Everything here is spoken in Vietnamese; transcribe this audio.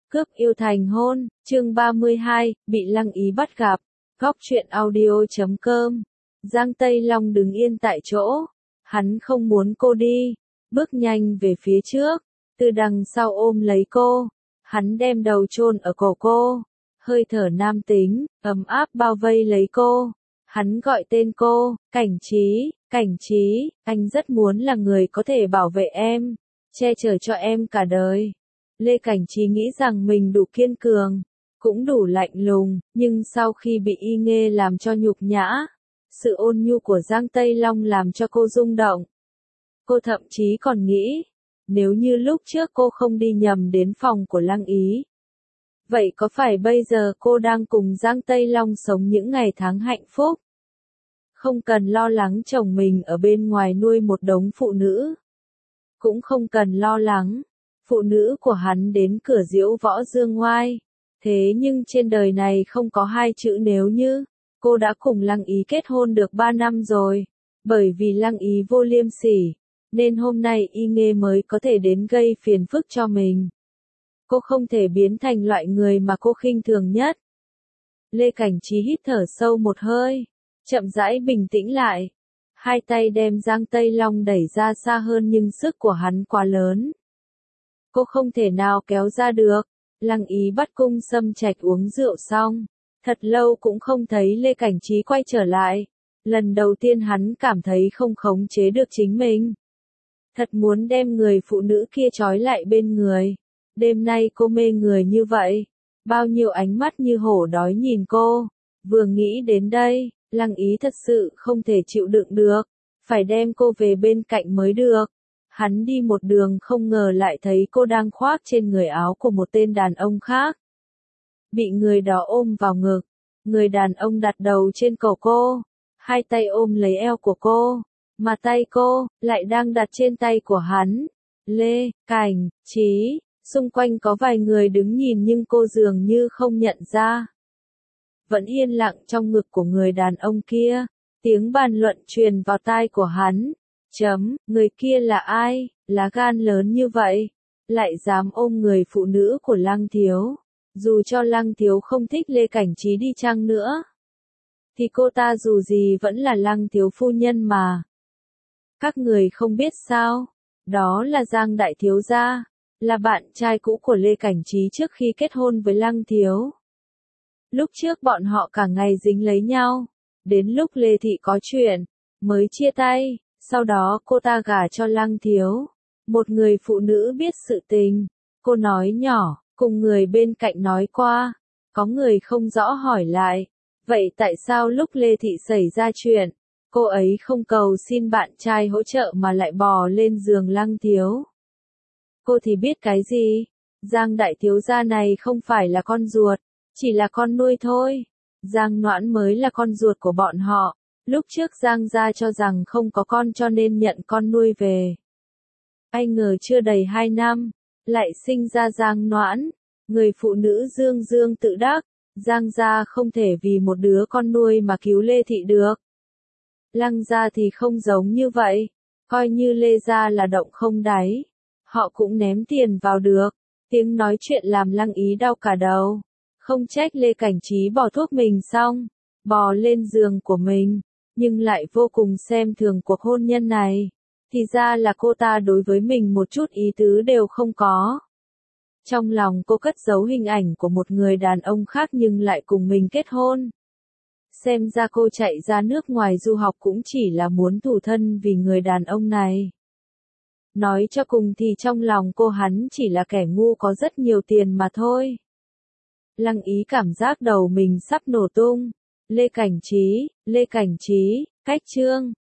Cướp yêu thành hôn, chương 32, bị Lăng Ý bắt gặp. Góc truyện audio.com. Giang Tây Long đứng yên tại chỗ. Hắn không muốn cô đi. Bước nhanh về phía trước. Từ đằng sau ôm lấy cô. Hắn đem đầu chôn ở cổ cô. Hơi thở nam tính, ấm áp bao vây lấy cô. Hắn gọi tên cô, Cảnh Trí, anh rất muốn là người có thể bảo vệ em, che chở cho em cả đời. Lê Cảnh Trí nghĩ rằng mình đủ kiên cường, cũng đủ lạnh lùng, nhưng sau khi bị Y Nghê làm cho nhục nhã, sự ôn nhu của Giang Tây Long làm cho cô rung động. Cô thậm chí còn nghĩ, nếu như lúc trước cô không đi nhầm đến phòng của Lăng Ý, vậy có phải bây giờ cô đang cùng Giang Tây Long sống những ngày tháng hạnh phúc? Không cần lo lắng chồng mình ở bên ngoài nuôi một đống phụ nữ. Cũng không cần lo lắng, phụ nữ của hắn đến cửa diễu võ dương ngoai. Thế nhưng trên đời này không có hai chữ nếu như. Cô đã cùng Lăng Ý kết hôn được 3 năm rồi. Bởi vì Lăng Ý vô liêm sỉ, nên hôm nay Y Nghê mới có thể đến gây phiền phức cho mình. Cô không thể biến thành loại người mà cô khinh thường nhất. Lê Cảnh Trí hít thở sâu một hơi, chậm rãi bình tĩnh lại. Hai tay đem Giang Tây Long đẩy ra xa hơn nhưng sức của hắn quá lớn. Cô không thể nào kéo ra được. Lăng Ý bắt cung Sâm Trạch uống rượu xong. Thật lâu cũng không thấy Lê Cảnh Trí quay trở lại. Lần đầu tiên hắn cảm thấy không khống chế được chính mình. Thật muốn đem người phụ nữ kia trói lại bên người. Đêm nay cô mê người như vậy. Bao nhiêu ánh mắt như hổ đói nhìn cô. Vừa nghĩ đến đây, Lăng Ý thật sự không thể chịu đựng được. Phải đem cô về bên cạnh mới được. Hắn đi một đường không ngờ lại thấy cô đang khoác trên người áo của một tên đàn ông khác. Bị người đó ôm vào ngực. Người đàn ông đặt đầu trên cổ cô. Hai tay ôm lấy eo của cô. Mà tay cô lại đang đặt trên tay của hắn. Lê Cảnh Trí. Xung quanh có vài người đứng nhìn nhưng cô dường như không nhận ra. Vẫn yên lặng trong ngực của người đàn ông kia. Tiếng bàn luận truyền vào tai của hắn. Người kia là ai, lá gan lớn như vậy, lại dám ôm người phụ nữ của Lăng Thiếu. Dù cho Lăng Thiếu không thích Lê Cảnh Trí đi chăng nữa, thì cô ta dù gì vẫn là Lăng Thiếu phu nhân mà. Các người không biết sao, đó là Giang Đại Thiếu gia, là bạn trai cũ của Lê Cảnh Trí trước khi kết hôn với Lăng Thiếu. Lúc trước bọn họ cả ngày dính lấy nhau, đến lúc Lê Thị có chuyện, mới chia tay. Sau đó cô ta gả cho Lăng Thiếu, một người phụ nữ biết sự tình. Cô nói nhỏ, cùng người bên cạnh nói qua. Có người không rõ hỏi lại. Vậy tại sao lúc Lê Thị xảy ra chuyện, cô ấy không cầu xin bạn trai hỗ trợ mà lại bò lên giường Lăng Thiếu? Cô thì biết cái gì? Giang Đại Thiếu gia này không phải là con ruột, chỉ là con nuôi thôi. Giang Noãn mới là con ruột của bọn họ. Lúc trước Giang gia cho rằng không có con cho nên nhận con nuôi về. Ai ngờ chưa đầy 2 năm, lại sinh ra Giang Noãn, người phụ nữ dương dương tự đắc. Giang gia không thể vì một đứa con nuôi mà cứu Lê Thị được. Lăng gia thì không giống như vậy, coi như Lê gia là động không đáy, họ cũng ném tiền vào được. Tiếng nói chuyện làm Lăng Ý đau cả đầu. Không trách Lê Cảnh Trí bỏ thuốc mình xong, bò lên giường của mình, nhưng lại vô cùng xem thường cuộc hôn nhân này. Thì ra là cô ta đối với mình một chút ý tứ đều không có. Trong lòng cô cất giấu hình ảnh của một người đàn ông khác nhưng lại cùng mình kết hôn. Xem ra cô chạy ra nước ngoài du học cũng chỉ là muốn thủ thân vì người đàn ông này. Nói cho cùng thì trong lòng cô hắn chỉ là kẻ ngu có rất nhiều tiền mà thôi. Lăng Ý cảm giác đầu mình sắp nổ tung. Lê Cảnh Trí, cách chương.